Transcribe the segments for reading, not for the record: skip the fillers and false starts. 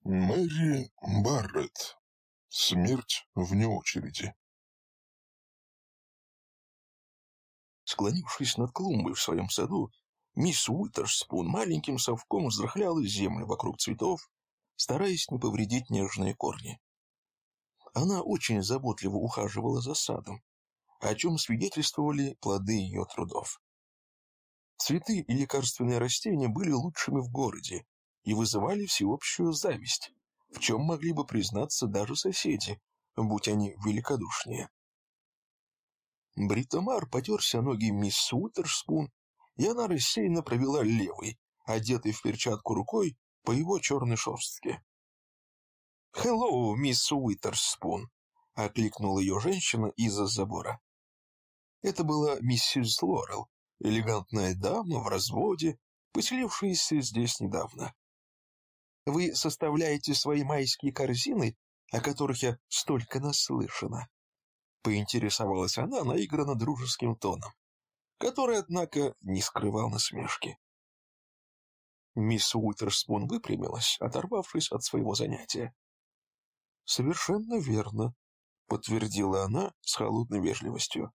Мэри Барретт. Смерть вне очереди. Склонившись над клумбой в своем саду, мисс Уитерспун маленьким совком взрыхляла землю вокруг цветов, стараясь не повредить нежные корни. Она очень заботливо ухаживала за садом, о чем свидетельствовали плоды ее трудов. Цветы и лекарственные растения были лучшими в городе и вызывали всеобщую зависть, в чем могли бы признаться даже соседи, будь они великодушнее. Бритомар потерся о ноги мисс Уитерспун, и она рассеянно провела левой, одетой в перчатку рукой, по его черной шерстке. «Хеллоу, мисс Уитерспун!» — окликнула ее женщина из-за забора. Это была миссис Лорел, элегантная дама в разводе, поселившаяся здесь недавно. «Вы составляете свои майские корзины, о которых я столько наслышана?» — поинтересовалась она наигранно дружеским тоном, который, однако, не скрывал насмешки. Мисс Уитерспун выпрямилась, оторвавшись от своего занятия. «Совершенно верно», — подтвердила она с холодной вежливостью.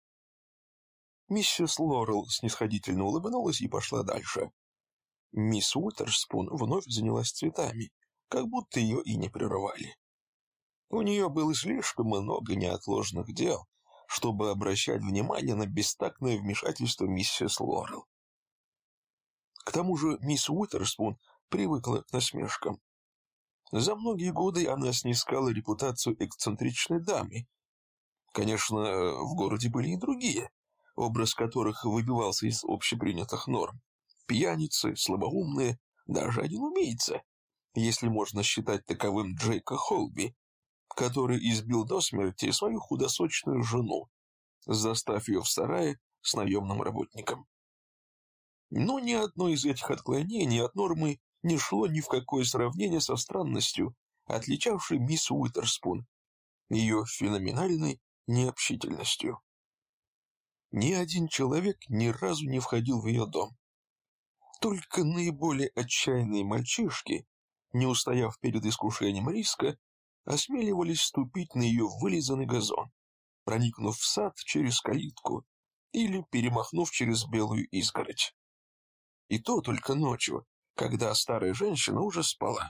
Миссис Лорел снисходительно улыбнулась и пошла дальше. Мисс Уитерспун вновь занялась цветами, как будто ее и не прерывали. У нее было слишком много неотложных дел, чтобы обращать внимание на бестактное вмешательство миссис Лорел. К тому же мисс Уитерспун привыкла к насмешкам. За многие годы она снискала репутацию эксцентричной дамы. Конечно, в городе были и другие, образ которых выбивался из общепринятых норм. Пьяницы, слабоумные, даже один убийца, если можно считать таковым Джейка Холби, который избил до смерти свою худосочную жену, застав ее в сарае с наемным работником. Но ни одно из этих отклонений от нормы не шло ни в какое сравнение со странностью, отличавшей мисс Уитерспун, ее феноменальной необщительностью. Ни один человек ни разу не входил в ее дом. Только наиболее отчаянные мальчишки, не устояв перед искушением риска, осмеливались ступить на ее вылизанный газон, проникнув в сад через калитку или перемахнув через белую изгородь. И то только ночью, когда старая женщина уже спала.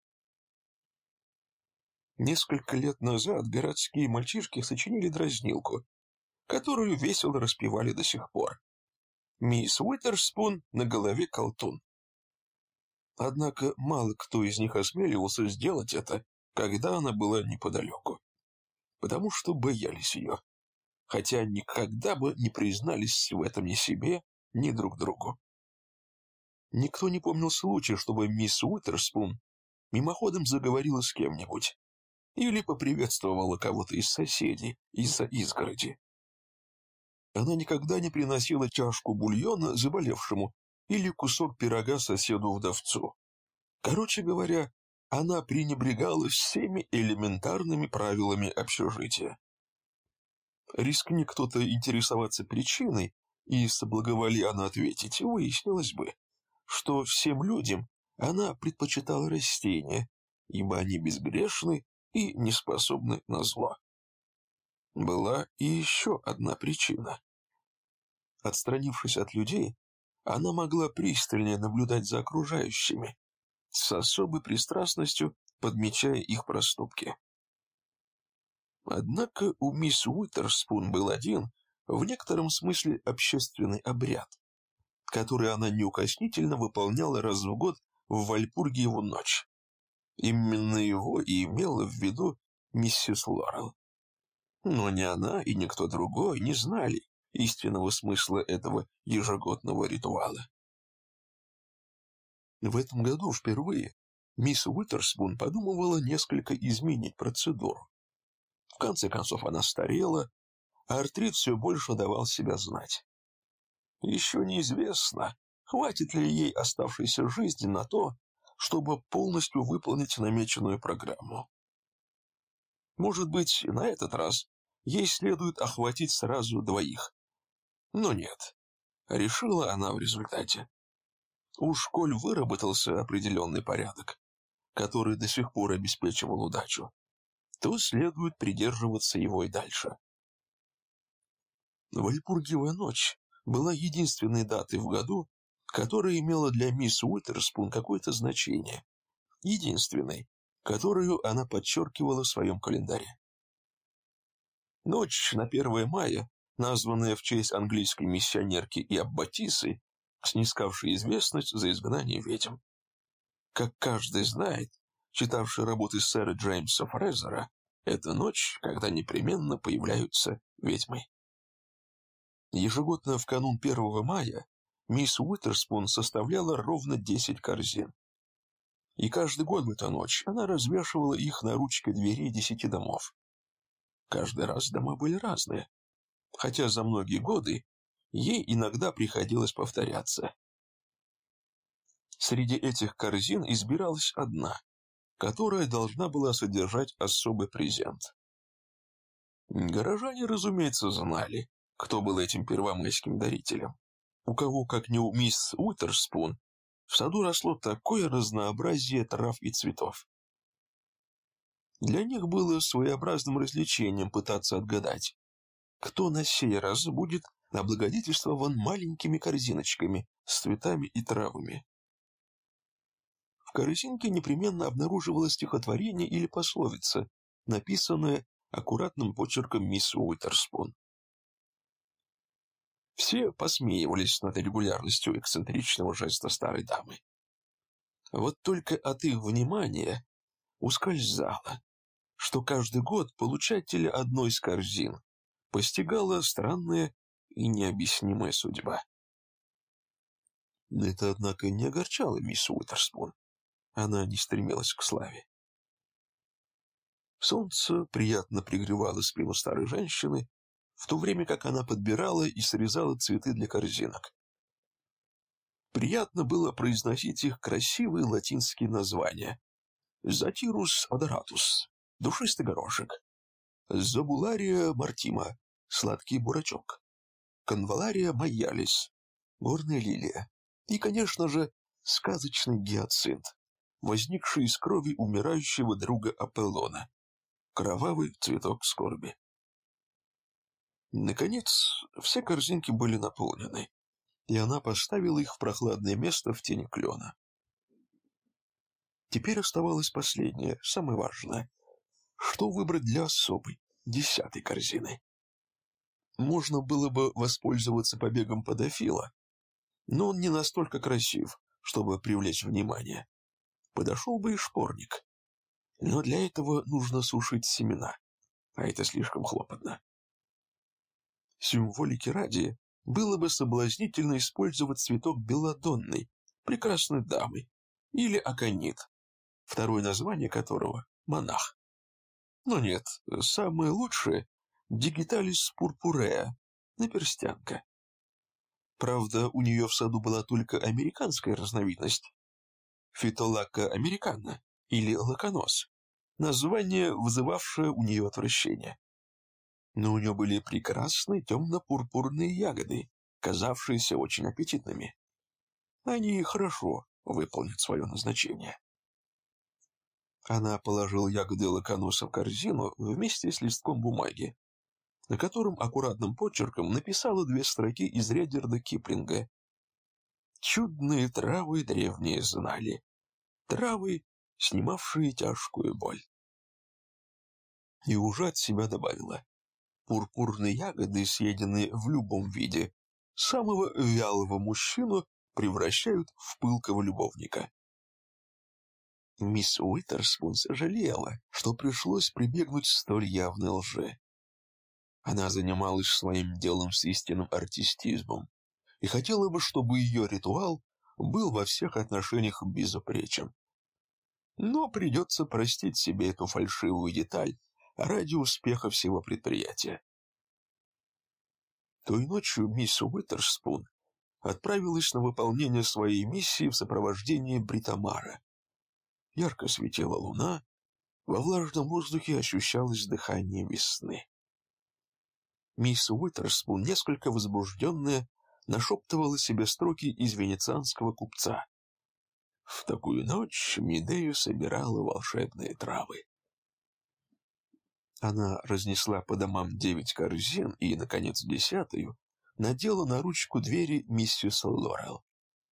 Несколько лет назад городские мальчишки сочинили дразнилку, которую весело распевали до сих пор. «Мисс Уитерспун на голове колтун». Однако мало кто из них осмеливался сделать это, когда она была неподалеку, потому что боялись ее, хотя никогда бы не признались в этом ни себе, ни друг другу. Никто не помнил случая, чтобы мисс Уитерспун мимоходом заговорила с кем-нибудь или поприветствовала кого-то из соседей из-за изгороди. Она никогда не приносила чашку бульона заболевшему или кусок пирога соседу-вдовцу. Короче говоря, она пренебрегала всеми элементарными правилами общежития. Рискни кто-то интересоваться причиной, и соблаговоли она ответить, выяснилось бы, что всем людям она предпочитала растения, ибо они безгрешны и не способны на зло. Была и еще одна причина. Отстранившись от людей, она могла пристальнее наблюдать за окружающими, с особой пристрастностью подмечая их проступки. Однако у мисс Уитерспун был один, в некотором смысле общественный обряд, который она неукоснительно выполняла раз в год в Вальпургиеву ночь. Именно его и имела в виду миссис Лорел. Но ни она и никто другой не знали истинного смысла этого ежегодного ритуала. В этом году впервые мисс Уитерспун подумывала несколько изменить процедуру. В конце концов она старела, а артрит все больше давал себя знать. Еще неизвестно, хватит ли ей оставшейся жизни на то, чтобы полностью выполнить намеченную программу. Может быть, на этот раз ей следует охватить сразу двоих. Но нет, решила она в результате. Уж коль выработался определенный порядок, который до сих пор обеспечивал удачу, то следует придерживаться его и дальше. Вальпургиевая ночь была единственной датой в году, которая имела для мисс Уитерспун какое-то значение, единственной, которую она подчеркивала в своем календаре. Ночь на 1 мая, названная в честь английской миссионерки и аббатисы, снискавшей известность за изгнание ведьм. Как каждый знает, читавший работы сэра Джеймса Фрезера, это ночь, когда непременно появляются ведьмы. Ежегодно в канун 1 мая мисс Уитерспун составляла ровно 10 корзин. И каждый год в эту ночь она развешивала их на ручке дверей 10 домов. Каждый раз дома были разные, хотя за многие годы ей иногда приходилось повторяться. Среди этих корзин избиралась одна, которая должна была содержать особый презент. Горожане, разумеется, знали, кто был этим первомайским дарителем. У кого, как не у мисс Уитерспун, в саду росло такое разнообразие трав и цветов. Для них было своеобразным развлечением пытаться отгадать, кто на сей раз будет облагодетельствован маленькими корзиночками с цветами и травами. В корзинке непременно обнаруживалось стихотворение или пословица, написанная аккуратным почерком мисс Уитерспун. Все посмеивались над регулярностью эксцентричного жеста старой дамы. Вот только от их внимания ускользало, что каждый год получателя одной из корзин постигала странная и необъяснимая судьба. Это, однако, не огорчало мисс Уитерспун. Она не стремилась к славе. Солнце приятно пригревало спину старой женщины, в то время как она подбирала и срезала цветы для корзинок. Приятно было произносить их красивые латинские названия. Затирус одоратус — душистый горошек, Забулария мартима — сладкий бурачок, Конвалария майялис — горная лилия и, конечно же, сказочный гиацинт, возникший из крови умирающего друга Аполлона, кровавый цветок скорби. Наконец, все корзинки были наполнены, и она поставила их в прохладное место в тени клена. Теперь оставалось последнее, самое важное. Что выбрать для особой, 10-й корзины? Можно было бы воспользоваться побегом подофила, но он не настолько красив, чтобы привлечь внимание. Подошел бы и шпорник. Но для этого нужно сушить семена, а это слишком хлопотно. Символики ради было бы соблазнительно использовать цветок белладонной, прекрасной дамы, или аконит, второе название которого — монах. Но нет, самое лучшее — дигиталис пурпуреа, наперстянка. Правда, у нее в саду была только американская разновидность — фитолакка американа или лаконос, название, вызывавшее у нее отвращение. Но у нее были прекрасные темно-пурпурные ягоды, казавшиеся очень аппетитными. Они хорошо выполнят свое назначение. Она положила ягоды лаконоса в корзину вместе с листком бумаги, на котором аккуратным почерком написала 2 строки из Редьярда Киплинга. «Чудные травы древние знали, травы, снимавшие тяжкую боль». И уже от себя добавила: пурпурные ягоды, съеденные в любом виде, самого вялого мужчину превращают в пылкого любовника. Мисс Уитерспун сожалела, что пришлось прибегнуть к столь явной лжи. Она занималась своим делом с истинным артистизмом и хотела бы, чтобы ее ритуал был во всех отношениях безупречен. Но придется простить себе эту фальшивую деталь ради успеха всего предприятия. Той ночью мисс Уитерспун отправилась на выполнение своей миссии в сопровождении Бритомара. Ярко светила луна, во влажном воздухе ощущалось дыхание весны. Мисс Уитерспун, несколько возбужденная, нашептывала себе строки из «Венецианского купца». В такую ночь Медея собирала волшебные травы. Она разнесла по домам 9 корзин и, наконец, 10-ю надела на ручку двери миссис Лорел.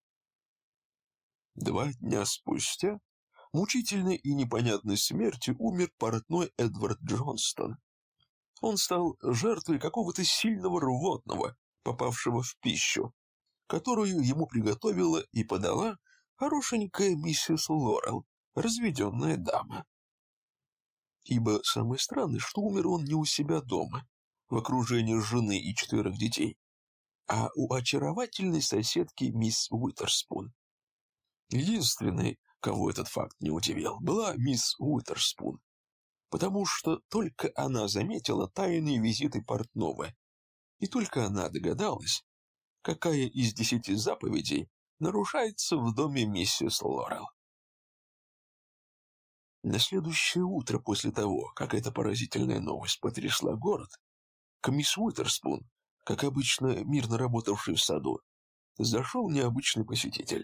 2 дня спустя мучительной и непонятной смертью умер портной Эдвард Джонстон. Он стал жертвой какого-то сильного рвотного, попавшего в пищу, которую ему приготовила и подала хорошенькая миссис Лорел, разведенная дама. Ибо самое странное, что умер он не у себя дома, в окружении жены и 4 детей, а у очаровательной соседки мисс Уитерспун. Единственной, кого этот факт не удивил, была мисс Уитерспун, потому что только она заметила тайные визиты портного, и только она догадалась, какая из 10 заповедей нарушается в доме миссис Лорел. На следующее утро после того, как эта поразительная новость потрясла город, к мисс Уитерспун, как обычно мирно работавшей в саду, зашел необычный посетитель.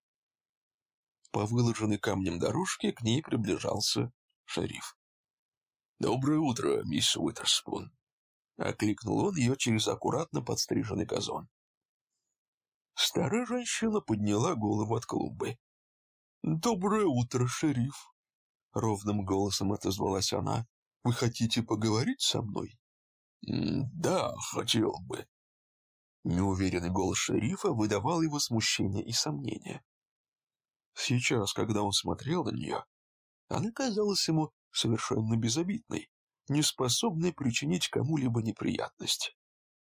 По выложенной камнем дорожке к ней приближался шериф. «Доброе утро, мисс Уитерспун!» — окликнул он ее через аккуратно подстриженный газон. Старая женщина подняла голову от клумбы. «Доброе утро, шериф!» — ровным голосом отозвалась она. «Вы хотите поговорить со мной?» «Да, хотел бы». Неуверенный голос шерифа выдавал его смущение и сомнение. Сейчас, когда он смотрел на нее, она казалась ему совершенно безобидной, неспособной причинить кому-либо неприятность.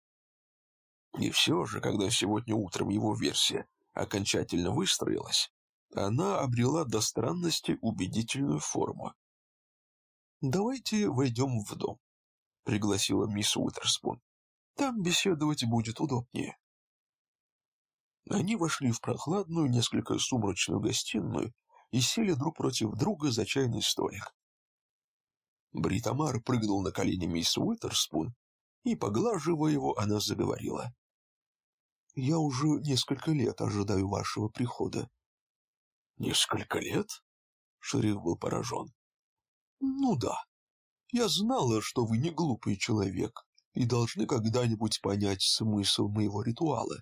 И все же, когда сегодня утром его версия окончательно выстроилась, она обрела до странности убедительную форму. «Давайте войдем в дом», — пригласила мисс Уитерспун. «Там беседовать будет удобнее». Они вошли в прохладную, несколько сумрачную гостиную и сели друг против друга за чайный столик. Бритамар прыгнул на колени мисс Уитерспун, и, поглаживая его, она заговорила. «Я уже несколько лет ожидаю вашего прихода». «Несколько лет?» — шериф был поражен. «Ну да. Я знала, что вы не глупый человек и должны когда-нибудь понять смысл моего ритуала».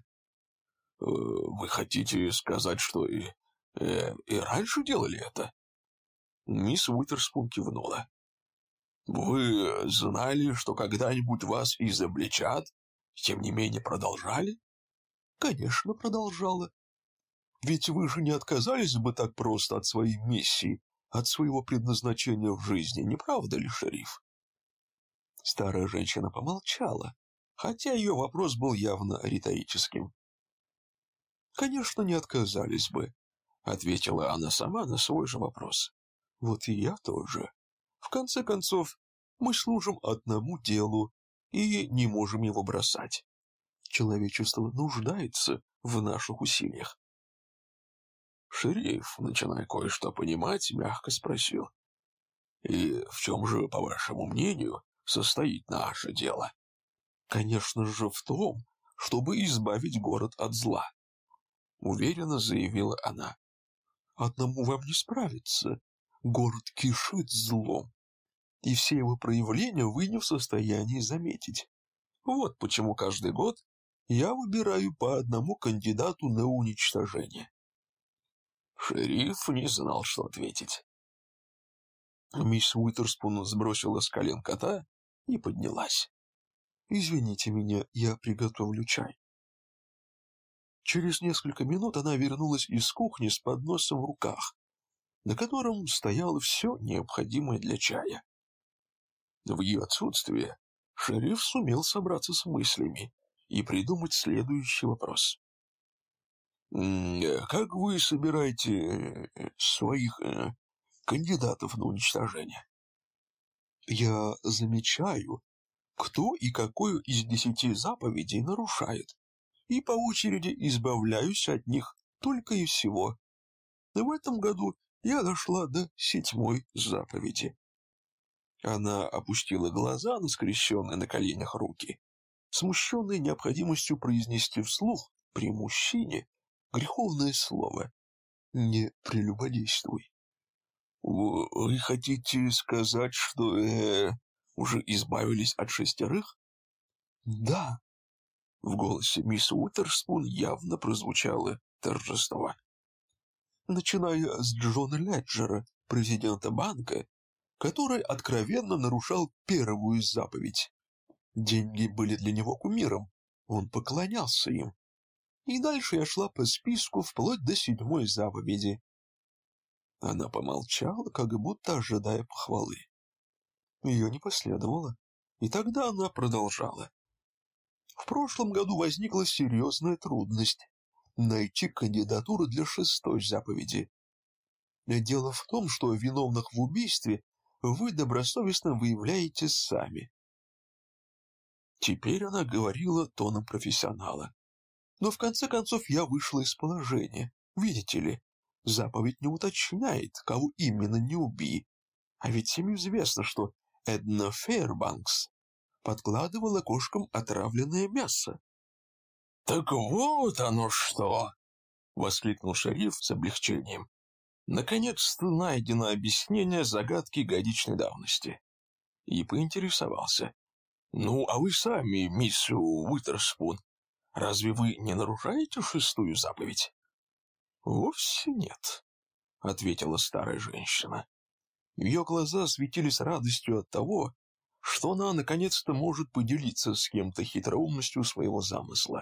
«Вы хотите сказать, что и раньше делали это?» Мисс Уитерспун кивнула. «Вы знали, что когда-нибудь вас изобличат, тем не менее продолжали?» «Конечно, продолжала. Ведь вы же не отказались бы так просто от своей миссии, от своего предназначения в жизни, не правда ли, шериф?» Старая женщина помолчала, хотя ее вопрос был явно риторическим. «Конечно, не отказались бы», — ответила она сама на свой же вопрос. «Вот и я тоже. В конце концов, мы служим одному делу и не можем его бросать. Человечество нуждается в наших усилиях». Шериф, начиная кое-что понимать, мягко спросил. «И в чем же, по вашему мнению, состоит наше дело?» «Конечно же в том, чтобы избавить город от зла», — уверенно заявила она. «Одному вам не справиться. Город кишит злом, и все его проявления вы не в состоянии заметить. Вот почему каждый год я выбираю по одному кандидату на уничтожение». Шериф не знал, что ответить. Мисс Уитерспун сбросила с колен кота и поднялась. «Извините меня, я приготовлю чай». Через несколько минут она вернулась из кухни с подносом в руках, на котором стояло все необходимое для чая. В ее отсутствие шериф сумел собраться с мыслями и придумать следующий вопрос. «Как вы собираете своих кандидатов на уничтожение?» «Я замечаю, кто и какую из 10 заповедей нарушает, и по очереди избавляюсь от них только и всего. В этом году я дошла до 7-й заповеди». Она опустила глаза на скрещенные на коленях руки, смущенной необходимостью произнести вслух при мужчине греховное слово. Не прелюбодействуй. Вы хотите сказать, что уже избавились от 6? Да. В голосе мисс Уитерспун явно прозвучало торжество. Начиная с Джона Леджера, президента банка, который откровенно нарушал первую заповедь. Деньги были для него кумиром, он поклонялся им. И дальше я шла по списку вплоть до 7-й заповеди. Она помолчала, как будто ожидая похвалы. Ее не последовало, и тогда она продолжала. В прошлом году возникла серьезная трудность – найти кандидатуру для 6-й заповеди. Дело в том, что виновных в убийстве вы добросовестно выявляете сами. Теперь она говорила тоном профессионала. Но в конце концов я вышла из положения. Видите ли, заповедь не уточняет, кого именно не убей. А ведь всем известно, что Эдна Фейрбанкс подкладывала кошкам отравленное мясо. «Так вот оно что!» — воскликнул шериф с облегчением. Наконец-то найдено объяснение загадки годичной давности. И поинтересовался. «Ну, а вы сами, мисс Уитерспун, разве вы не нарушаете 6-ю заповедь?» «Вовсе нет», — ответила старая женщина. Ее глаза светились радостью от того, что она наконец-то может поделиться с кем-то хитроумностью своего замысла.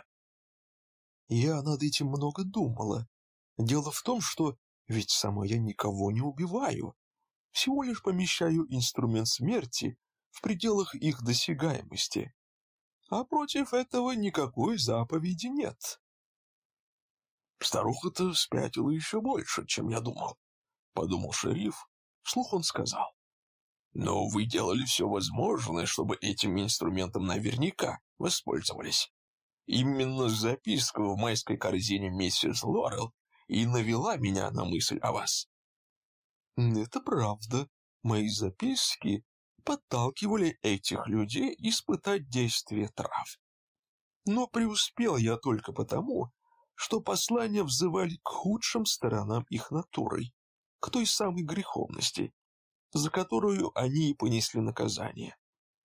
«Я над этим много думала. Дело в том, что ведь сама я никого не убиваю, всего лишь помещаю инструмент смерти в пределах их досягаемости. А против этого никакой заповеди нет». «Старуха-то спятила еще больше, чем я думал», — подумал шериф. Вслух он сказал. «Но вы делали все возможное, чтобы этим инструментом наверняка воспользовались. Именно записка в майской корзине миссис Лорел и навела меня на мысль о вас». «Это правда. Мои записки подталкивали этих людей испытать действие трав. Но преуспел я только потому, что послания взывали к худшим сторонам их натуры, к той самой греховности, за которую они и понесли наказание».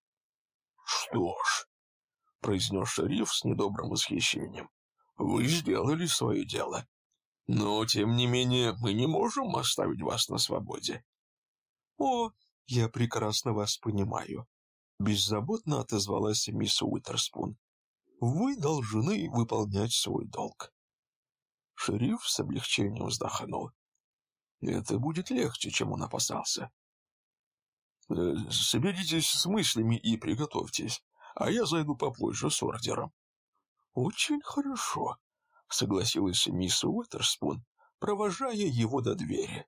«Что ж», — произнес шериф с недобрым восхищением, — «вы сделали свое дело. Но, тем не менее, мы не можем оставить вас на свободе». «О, я прекрасно вас понимаю», — беззаботно отозвалась мисс Уитерспун. «Вы должны выполнять свой долг». Шериф с облегчением вздохнул. Это будет легче, чем он опасался. «Соберитесь с мыслями и приготовьтесь, а я зайду попозже с ордером». «Очень хорошо», — согласилась мисс Уитерспун, провожая его до двери.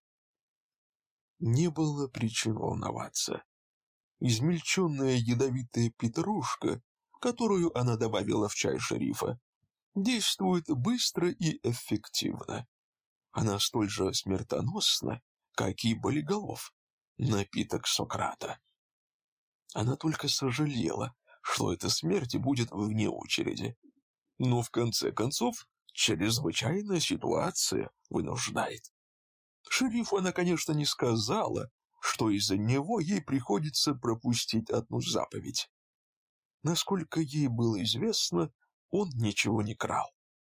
Не было причин волноваться. Измельченная ядовитая петрушка, которую она добавила в чай шерифа, действует быстро и эффективно. Она столь же смертоносна, как и болиголов, напиток Сократа. Она только сожалела, что эта смерть будет вне очереди. Но в конце концов, чрезвычайная ситуация вынуждает. Шерифу она, конечно, не сказала, что из-за него ей приходится пропустить одну заповедь. Насколько ей было известно, он ничего не крал.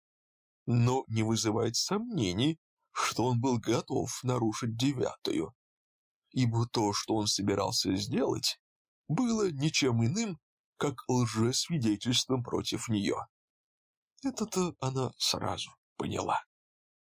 Но не вызывает сомнений, что он был готов нарушить 9-ю, ибо то, что он собирался сделать, было ничем иным, как лжесвидетельством против нее. Это-то она сразу поняла.